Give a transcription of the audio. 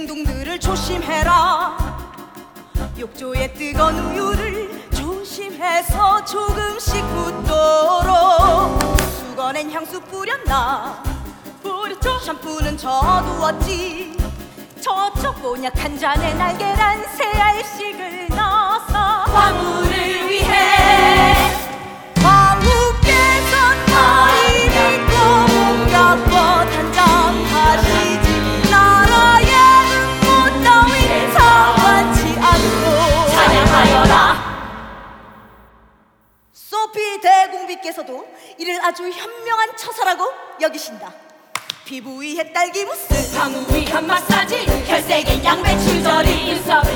행동들을 조심해라. 욕조에 뜨거운 우유를 조심해서 조금씩 붓도록. 수건엔 향수 뿌렸나? 뿌렸죠. 샴푸는 저두었지. 저쪽 곤약 한 잔에 날계란 새 알씩을 넣어서 화무를 위해 왕후께선 머리 믿고 목약꽃 한 장 하시지. 나라의 응모 따윈 상관치 않고 찬양하여라. 소피 대공비께서도 이를 아주 현명한 처사라고 여기신다. 피부 위에 딸기 무스, 방우 위한 마사지, 혈색엔 양배추 절임, 눈썹